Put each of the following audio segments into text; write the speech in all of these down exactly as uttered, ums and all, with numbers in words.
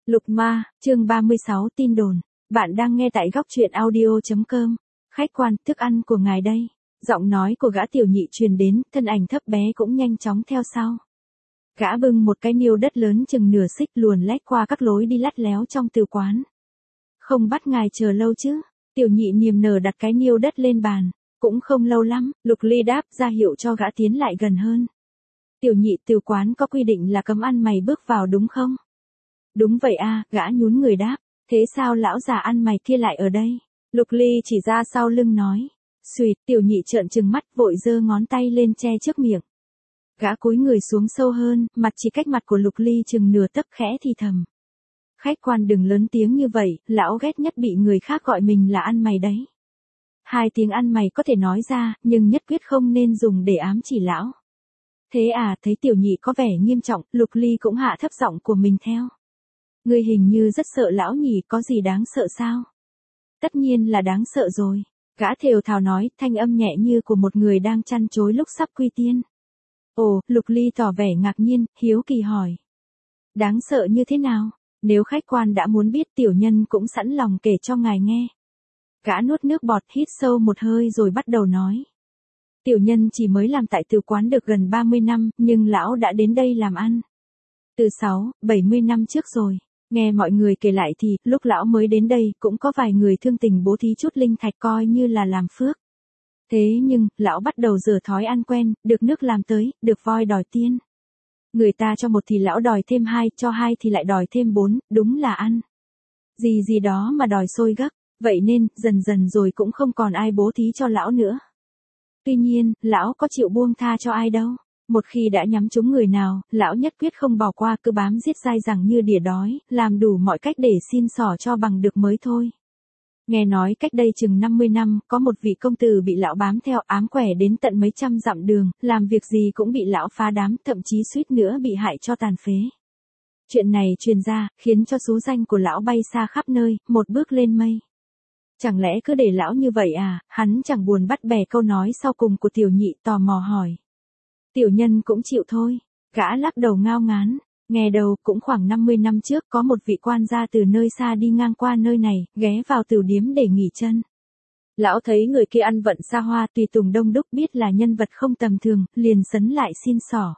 Lục Ma, chương ba mươi sáu tin đồn. Bạn đang nghe tại góc truyện audio.com. Khách quan, thức ăn của ngài đây. Giọng nói của gã tiểu nhị truyền đến, thân ảnh thấp bé cũng nhanh chóng theo sau. Gã bưng một cái niêu đất lớn chừng nửa xích luồn lách qua các lối đi lắt léo trong từ quán. Không bắt ngài chờ lâu chứ. Tiểu nhị niềm nở đặt cái niêu đất lên bàn. Cũng không lâu lắm, Lục Ly đáp ra hiệu cho gã tiến lại gần hơn. Tiểu nhị từ quán có quy định là cấm ăn mày bước vào đúng không? Đúng vậy a, gã nhún người đáp. Thế sao lão già ăn mày kia lại ở đây? Lục Ly chỉ ra sau lưng nói. Xùyệt, tiểu nhị trợn trừng mắt vội giơ ngón tay lên che trước miệng. Gã cúi người xuống sâu hơn, mặt chỉ cách mặt của Lục Ly chừng nửa tấc khẽ thì thầm. Khách quan đừng lớn tiếng như vậy, lão ghét nhất bị người khác gọi mình là ăn mày đấy. Hai tiếng ăn mày có thể nói ra, nhưng nhất quyết không nên dùng để ám chỉ lão. Thế à, thấy tiểu nhị có vẻ nghiêm trọng, Lục Ly cũng hạ thấp giọng của mình theo. Ngươi hình như rất sợ lão nhỉ, có gì đáng sợ sao? Tất nhiên là đáng sợ rồi. Gã thều thào nói, thanh âm nhẹ như của một người đang chăn chối lúc sắp quy tiên. Ồ, Lục Ly tỏ vẻ ngạc nhiên, hiếu kỳ hỏi. Đáng sợ như thế nào? Nếu khách quan đã muốn biết tiểu nhân cũng sẵn lòng kể cho ngài nghe. Gã nuốt nước bọt hít sâu một hơi rồi bắt đầu nói. Tiểu nhân chỉ mới làm tại từ quán được gần ba mươi năm, nhưng lão đã đến đây làm ăn. Từ sáu, bảy mươi năm trước rồi. Nghe mọi người kể lại thì, lúc lão mới đến đây, cũng có vài người thương tình bố thí chút linh thạch coi như là làm phước. Thế nhưng, lão bắt đầu dở thói ăn quen, được nước làm tới, được voi đòi tiên. Người ta cho một thì lão đòi thêm hai, cho hai thì lại đòi thêm bốn, đúng là ăn. Gì gì đó mà đòi sôi gấc, vậy nên, dần dần rồi cũng không còn ai bố thí cho lão nữa. Tuy nhiên, lão có chịu buông tha cho ai đâu. Một khi đã nhắm trúng người nào, lão nhất quyết không bỏ qua, cứ bám giết dai dẳng như đỉa đói, làm đủ mọi cách để xin xỏ cho bằng được mới thôi. Nghe nói cách đây chừng năm mươi năm, có một vị công tử bị lão bám theo ám quẻ đến tận mấy trăm dặm đường, làm việc gì cũng bị lão phá đám, thậm chí suýt nữa bị hại cho tàn phế. Chuyện này truyền ra, khiến cho số danh của lão bay xa khắp nơi, một bước lên mây. Chẳng lẽ cứ để lão như vậy à, hắn chẳng buồn bắt bẻ câu nói sau cùng của tiểu nhị tò mò hỏi. Tiểu nhân cũng chịu thôi. Gã lắc đầu ngao ngán. Nghe đầu cũng khoảng năm mươi năm trước có một vị quan gia từ nơi xa đi ngang qua nơi này, ghé vào tửu điếm để nghỉ chân. Lão thấy người kia ăn vận xa hoa tùy tùng đông đúc biết là nhân vật không tầm thường, liền sấn lại xin xỏ.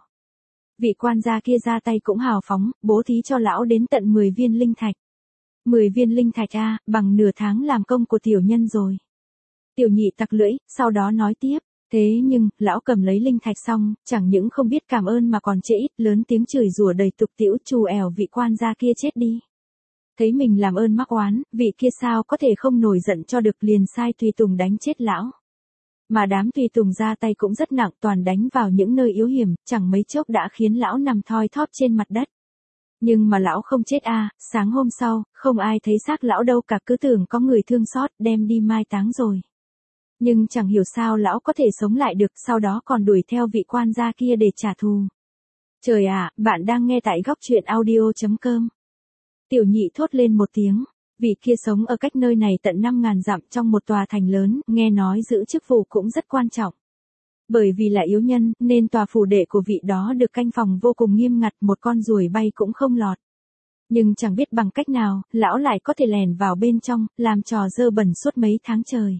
Vị quan gia kia ra tay cũng hào phóng, bố thí cho lão đến tận mười viên linh thạch. mười viên linh thạch a, bằng nửa tháng làm công của tiểu nhân rồi. Tiểu nhị tặc lưỡi, sau đó nói tiếp. Thế nhưng, lão cầm lấy linh thạch xong, chẳng những không biết cảm ơn mà còn chê ít, lớn tiếng chửi rủa đầy tục tĩu trù ẻo vị quan gia kia chết đi. Thấy mình làm ơn mắc oán, vị kia sao có thể không nổi giận cho được, liền sai tùy tùng đánh chết lão. Mà đám tùy tùng ra tay cũng rất nặng, toàn đánh vào những nơi yếu hiểm, chẳng mấy chốc đã khiến lão nằm thoi thóp trên mặt đất. Nhưng mà lão không chết a, sáng hôm sau, không ai thấy xác lão đâu cả, cứ tưởng có người thương xót, đem đi mai táng rồi. Nhưng chẳng hiểu sao lão có thể sống lại được, sau đó còn đuổi theo vị quan gia kia để trả thù. Trời ạ, bạn đang nghe tại góc truyện audio.com. Tiểu nhị thốt lên một tiếng, vị kia sống ở cách nơi này tận năm ngàn dặm trong một tòa thành lớn, nghe nói giữ chức vụ cũng rất quan trọng. Bởi vì là yếu nhân, nên tòa phủ đệ của vị đó được canh phòng vô cùng nghiêm ngặt, một con ruồi bay cũng không lọt. Nhưng chẳng biết bằng cách nào, lão lại có thể lèn vào bên trong, làm trò dơ bẩn suốt mấy tháng trời.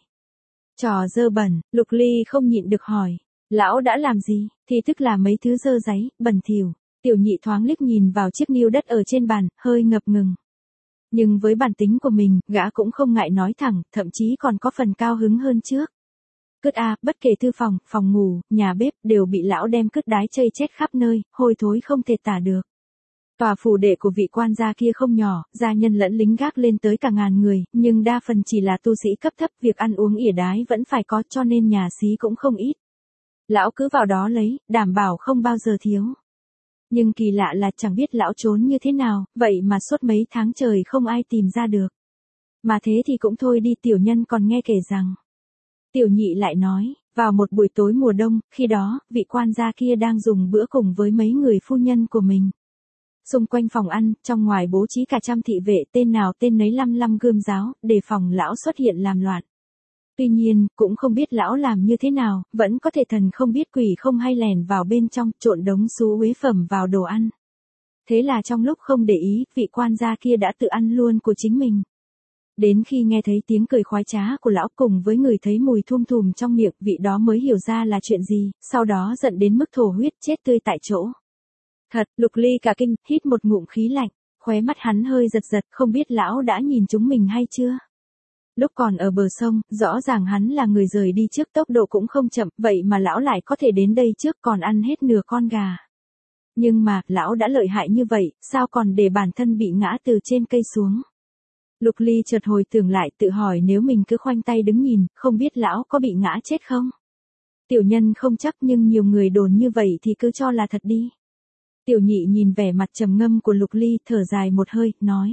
Trò dơ bẩn, Lục Ly không nhịn được hỏi. Lão đã làm gì? Thì tức là mấy thứ dơ dáy, bẩn thỉu. Tiểu nhị thoáng liếc nhìn vào chiếc niêu đất ở trên bàn, hơi ngập ngừng. Nhưng với bản tính của mình, gã cũng không ngại nói thẳng, thậm chí còn có phần cao hứng hơn trước. Cứt a, bất kể thư phòng, phòng ngủ, nhà bếp, đều bị lão đem cứt đái chây chết khắp nơi, hôi thối không thể tả được. Tòa phủ đệ của vị quan gia kia không nhỏ, gia nhân lẫn lính gác lên tới cả ngàn người, nhưng đa phần chỉ là tu sĩ cấp thấp, việc ăn uống ỉa đái vẫn phải có, cho nên nhà xí cũng không ít. Lão cứ vào đó lấy, đảm bảo không bao giờ thiếu. Nhưng kỳ lạ là chẳng biết lão trốn như thế nào, vậy mà suốt mấy tháng trời không ai tìm ra được. Mà thế thì cũng thôi đi, tiểu nhân còn nghe kể rằng. Tiểu nhị lại nói, vào một buổi tối mùa đông, khi đó, vị quan gia kia đang dùng bữa cùng với mấy người phu nhân của mình. Xung quanh phòng ăn, trong ngoài bố trí cả trăm thị vệ, tên nào tên nấy lăm lăm gươm giáo, để phòng lão xuất hiện làm loạn. Tuy nhiên, cũng không biết lão làm như thế nào, vẫn có thể thần không biết quỷ không hay lèn vào bên trong, trộn đống xú uế phẩm vào đồ ăn. Thế là trong lúc không để ý, vị quan gia kia đã tự ăn luôn của chính mình. Đến khi nghe thấy tiếng cười khoái trá của lão cùng với người thấy mùi thum thùm trong miệng, vị đó mới hiểu ra là chuyện gì, sau đó giận đến mức thổ huyết chết tươi tại chỗ. Thật, Lục Ly cả kinh, hít một ngụm khí lạnh, khóe mắt hắn hơi giật giật, không biết lão đã nhìn chúng mình hay chưa. Lúc còn ở bờ sông, rõ ràng hắn là người rời đi trước, tốc độ cũng không chậm, vậy mà lão lại có thể đến đây trước còn ăn hết nửa con gà. Nhưng mà, lão đã lợi hại như vậy, sao còn để bản thân bị ngã từ trên cây xuống. Lục Ly chợt hồi tưởng lại, tự hỏi nếu mình cứ khoanh tay đứng nhìn, không biết lão có bị ngã chết không? Tiểu nhân không chắc, nhưng nhiều người đồn như vậy thì cứ cho là thật đi. Tiểu nhị nhìn vẻ mặt trầm ngâm của Lục Ly, thở dài một hơi, nói.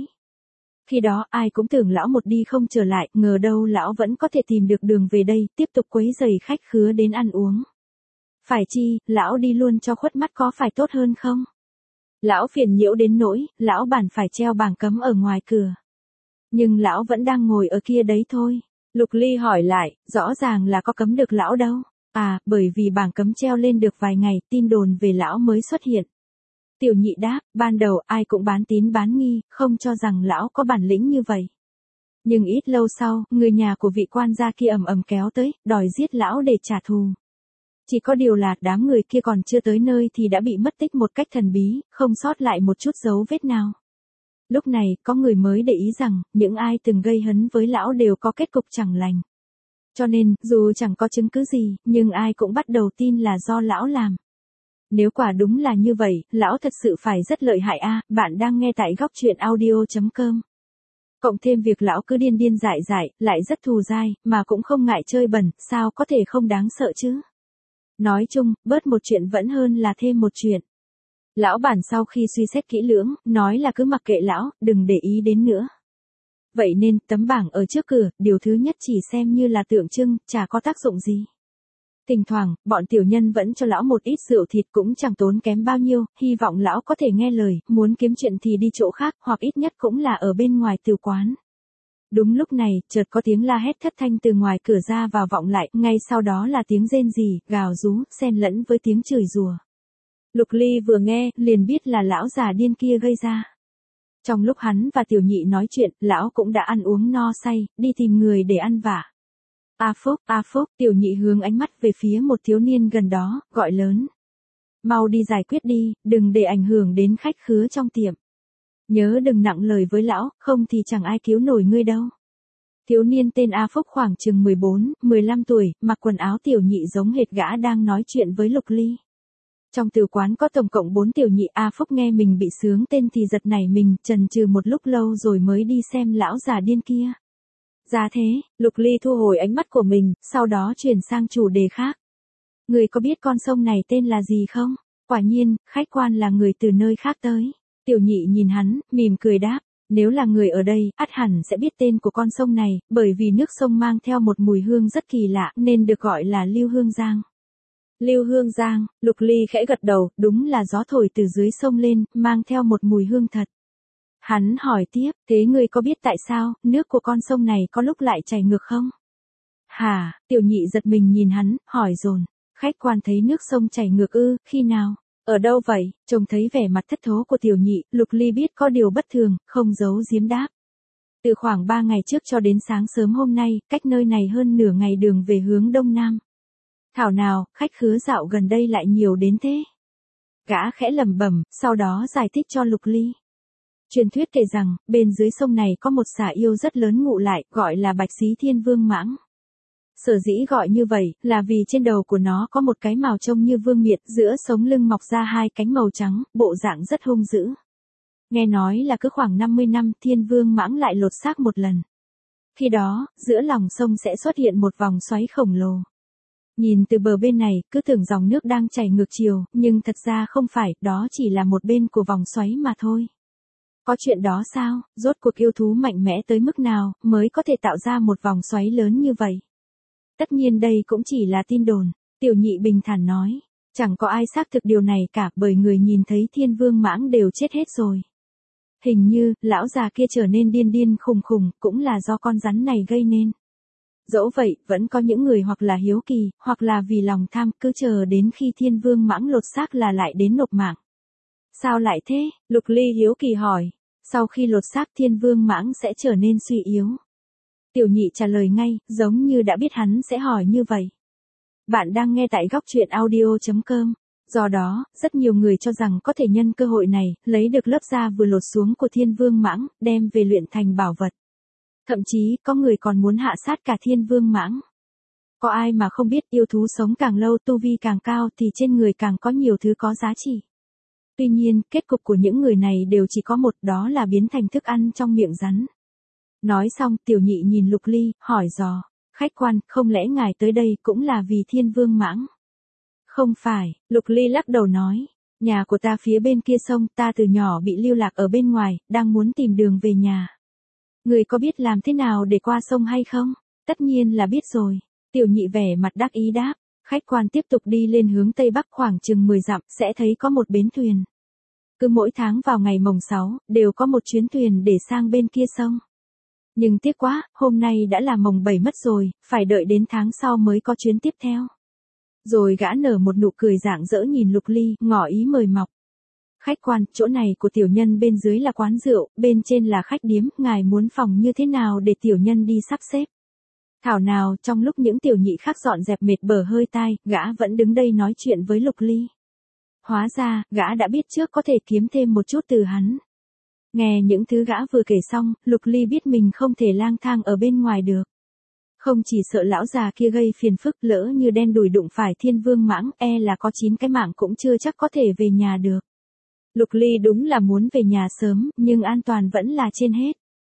Khi đó ai cũng tưởng lão một đi không trở lại, ngờ đâu lão vẫn có thể tìm được đường về đây, tiếp tục quấy rầy khách khứa đến ăn uống. Phải chi, lão đi luôn cho khuất mắt có phải tốt hơn không? Lão phiền nhiễu đến nỗi, lão bản phải treo bảng cấm ở ngoài cửa. Nhưng lão vẫn đang ngồi ở kia đấy thôi. Lục Ly hỏi lại, rõ ràng là có cấm được lão đâu. À, bởi vì bảng cấm treo lên được vài ngày, tin đồn về lão mới xuất hiện. Tiểu nhị đáp, ban đầu ai cũng bán tín bán nghi, không cho rằng lão có bản lĩnh như vậy. Nhưng ít lâu sau, người nhà của vị quan gia kia ầm ầm kéo tới, đòi giết lão để trả thù. Chỉ có điều là đám người kia còn chưa tới nơi thì đã bị mất tích một cách thần bí, không sót lại một chút dấu vết nào. Lúc này, có người mới để ý rằng, những ai từng gây hấn với lão đều có kết cục chẳng lành. Cho nên, dù chẳng có chứng cứ gì, nhưng ai cũng bắt đầu tin là do lão làm. Nếu quả đúng là như vậy, lão thật sự phải rất lợi hại a. Bạn đang nghe tại góc truyện audio chấm com. Cộng thêm việc lão cứ điên điên dại dại, lại rất thù dai, mà cũng không ngại chơi bẩn, sao có thể không đáng sợ chứ? Nói chung, bớt một chuyện vẫn hơn là thêm một chuyện. Lão bản sau khi suy xét kỹ lưỡng, nói là cứ mặc kệ lão, đừng để ý đến nữa. Vậy nên, tấm bảng ở trước cửa, điều thứ nhất chỉ xem như là tượng trưng, chả có tác dụng gì. Thỉnh thoảng, bọn tiểu nhân vẫn cho lão một ít rượu thịt cũng chẳng tốn kém bao nhiêu, hy vọng lão có thể nghe lời, muốn kiếm chuyện thì đi chỗ khác, hoặc ít nhất cũng là ở bên ngoài tử quán. Đúng lúc này, chợt có tiếng la hét thất thanh từ ngoài cửa ra vào vọng lại, ngay sau đó là tiếng rên rỉ, gào rú, xen lẫn với tiếng chửi rủa. Lục Ly vừa nghe, liền biết là lão già điên kia gây ra. Trong lúc hắn và tiểu nhị nói chuyện, lão cũng đã ăn uống no say, đi tìm người để ăn vạ. A Phúc, A Phúc, tiểu nhị hướng ánh mắt về phía một thiếu niên gần đó, gọi lớn. Mau đi giải quyết đi, đừng để ảnh hưởng đến khách khứa trong tiệm. Nhớ đừng nặng lời với lão, không thì chẳng ai cứu nổi ngươi đâu. Thiếu niên tên A Phúc khoảng chừng mười bốn, mười lăm tuổi, mặc quần áo tiểu nhị giống hệt gã đang nói chuyện với Lục Ly. Trong tử quán có tổng cộng bốn tiểu nhị, A Phúc nghe mình bị xướng tên thì giật nảy mình, chần chừ một lúc lâu rồi mới đi xem lão già điên kia. Ra thế, Lục Ly thu hồi ánh mắt của mình, sau đó chuyển sang chủ đề khác. Người có biết con sông này tên là gì không? Quả nhiên, khách quan là người từ nơi khác tới. Tiểu nhị nhìn hắn, mỉm cười đáp. Nếu là người ở đây, ắt hẳn sẽ biết tên của con sông này, bởi vì nước sông mang theo một mùi hương rất kỳ lạ, nên được gọi là Lưu Hương Giang. Lưu Hương Giang, Lục Ly khẽ gật đầu, đúng là gió thổi từ dưới sông lên, mang theo một mùi hương thật. Hắn hỏi tiếp, thế ngươi có biết tại sao, nước của con sông này có lúc lại chảy ngược không? Hả, tiểu nhị giật mình nhìn hắn, hỏi dồn. Khách quan thấy nước sông chảy ngược ư, khi nào? Ở đâu vậy? Trông thấy vẻ mặt thất thố của tiểu nhị, Lục Ly biết có điều bất thường, không giấu giếm đáp. Từ khoảng ba ngày trước cho đến sáng sớm hôm nay, cách nơi này hơn nửa ngày đường về hướng đông nam. Thảo nào, khách khứa dạo gần đây lại nhiều đến thế. Gã khẽ lẩm bẩm, sau đó giải thích cho Lục Ly. Truyền thuyết kể rằng, bên dưới sông này có một xà yêu rất lớn ngụ lại, gọi là Bạch Xí Thiên Vương Mãng. Sở dĩ gọi như vậy, là vì trên đầu của nó có một cái mào trông như vương miện, giữa sống lưng mọc ra hai cánh màu trắng, bộ dạng rất hung dữ. Nghe nói là cứ khoảng năm mươi năm, Thiên Vương Mãng lại lột xác một lần. Khi đó, giữa lòng sông sẽ xuất hiện một vòng xoáy khổng lồ. Nhìn từ bờ bên này, cứ tưởng dòng nước đang chảy ngược chiều, nhưng thật ra không phải, đó chỉ là một bên của vòng xoáy mà thôi. Có chuyện đó sao, rốt cuộc yêu thú mạnh mẽ tới mức nào, mới có thể tạo ra một vòng xoáy lớn như vậy? Tất nhiên đây cũng chỉ là tin đồn, tiểu nhị bình thản nói. Chẳng có ai xác thực điều này cả, bởi người nhìn thấy Thiên Vương Mãng đều chết hết rồi. Hình như, lão già kia trở nên điên điên khùng khùng, cũng là do con rắn này gây nên. Dẫu vậy, vẫn có những người hoặc là hiếu kỳ, hoặc là vì lòng tham, cứ chờ đến khi Thiên Vương Mãng lột xác là lại đến nộp mạng. Sao lại thế? Lục Ly hiếu kỳ hỏi. Sau khi lột xác thiên vương mãng sẽ trở nên suy yếu. Tiểu nhị trả lời ngay, giống như đã biết hắn sẽ hỏi như vậy. Bạn đang nghe tại góc truyện audio.com. Do đó, rất nhiều người cho rằng có thể nhân cơ hội này, lấy được lớp da vừa lột xuống của thiên vương mãng, đem về luyện thành bảo vật. Thậm chí, có người còn muốn hạ sát cả thiên vương mãng. Có ai mà không biết yêu thú sống càng lâu tu vi càng cao thì trên người càng có nhiều thứ có giá trị. Tuy nhiên, kết cục của những người này đều chỉ có một, đó là biến thành thức ăn trong miệng rắn. Nói xong, tiểu nhị nhìn Lục Ly, hỏi dò. Khách quan, không lẽ ngài tới đây cũng là vì thiên vương mãng? Không phải, Lục Ly lắc đầu nói. Nhà của ta phía bên kia sông, ta từ nhỏ bị lưu lạc ở bên ngoài, đang muốn tìm đường về nhà. Người có biết làm thế nào để qua sông hay không? Tất nhiên là biết rồi. Tiểu nhị vẻ mặt đắc ý đáp. Khách quan tiếp tục đi lên hướng tây bắc khoảng chừng mười dặm, sẽ thấy có một bến thuyền. Cứ mỗi tháng vào ngày mồng sáu, đều có một chuyến thuyền để sang bên kia sông. Nhưng tiếc quá, hôm nay đã là mồng bảy mất rồi, phải đợi đến tháng sau mới có chuyến tiếp theo. Rồi gã nở một nụ cười rạng rỡ nhìn Lục Ly, ngỏ ý mời mọc. Khách quan, chỗ này của tiểu nhân bên dưới là quán rượu, bên trên là khách điếm, ngài muốn phòng như thế nào để tiểu nhân đi sắp xếp. Thảo nào, trong lúc những tiểu nhị khác dọn dẹp mệt bở hơi tai, gã vẫn đứng đây nói chuyện với Lục Ly. Hóa ra, gã đã biết trước có thể kiếm thêm một chút từ hắn. Nghe những thứ gã vừa kể xong, Lục Ly biết mình không thể lang thang ở bên ngoài được. Không chỉ sợ lão già kia gây phiền phức, lỡ như đen đủi đụng phải thiên vương mãng, e là có chín cái mạng cũng chưa chắc có thể về nhà được. Lục Ly đúng là muốn về nhà sớm, nhưng an toàn vẫn là trên hết.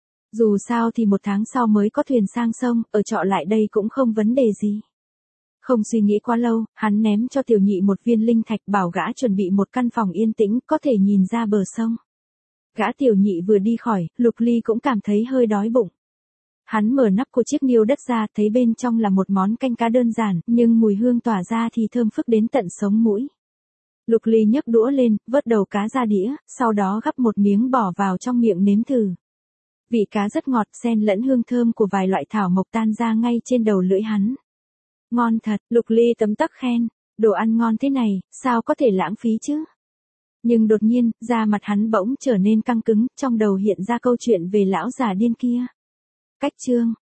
Dù sao thì một tháng sau mới có thuyền sang sông, ở trọ lại đây cũng không vấn đề gì. Không suy nghĩ quá lâu, hắn ném cho tiểu nhị một viên linh thạch, bảo gã chuẩn bị một căn phòng yên tĩnh, có thể nhìn ra bờ sông. Gã tiểu nhị vừa đi khỏi, Lục Ly cũng cảm thấy hơi đói bụng. Hắn mở nắp của chiếc niêu đất ra, thấy bên trong là một món canh cá đơn giản, nhưng mùi hương tỏa ra thì thơm phức đến tận sống mũi. Lục Ly nhấc đũa lên, vớt đầu cá ra đĩa, sau đó gắp một miếng bỏ vào trong miệng nếm thử. Vị cá rất ngọt, xen lẫn hương thơm của vài loại thảo mộc tan ra ngay trên đầu lưỡi hắn. Ngon thật, Lục Ly tấm tắc khen, đồ ăn ngon thế này, sao có thể lãng phí chứ? Nhưng đột nhiên, da mặt hắn bỗng trở nên căng cứng, trong đầu hiện ra câu chuyện về lão già điên kia. Cách chương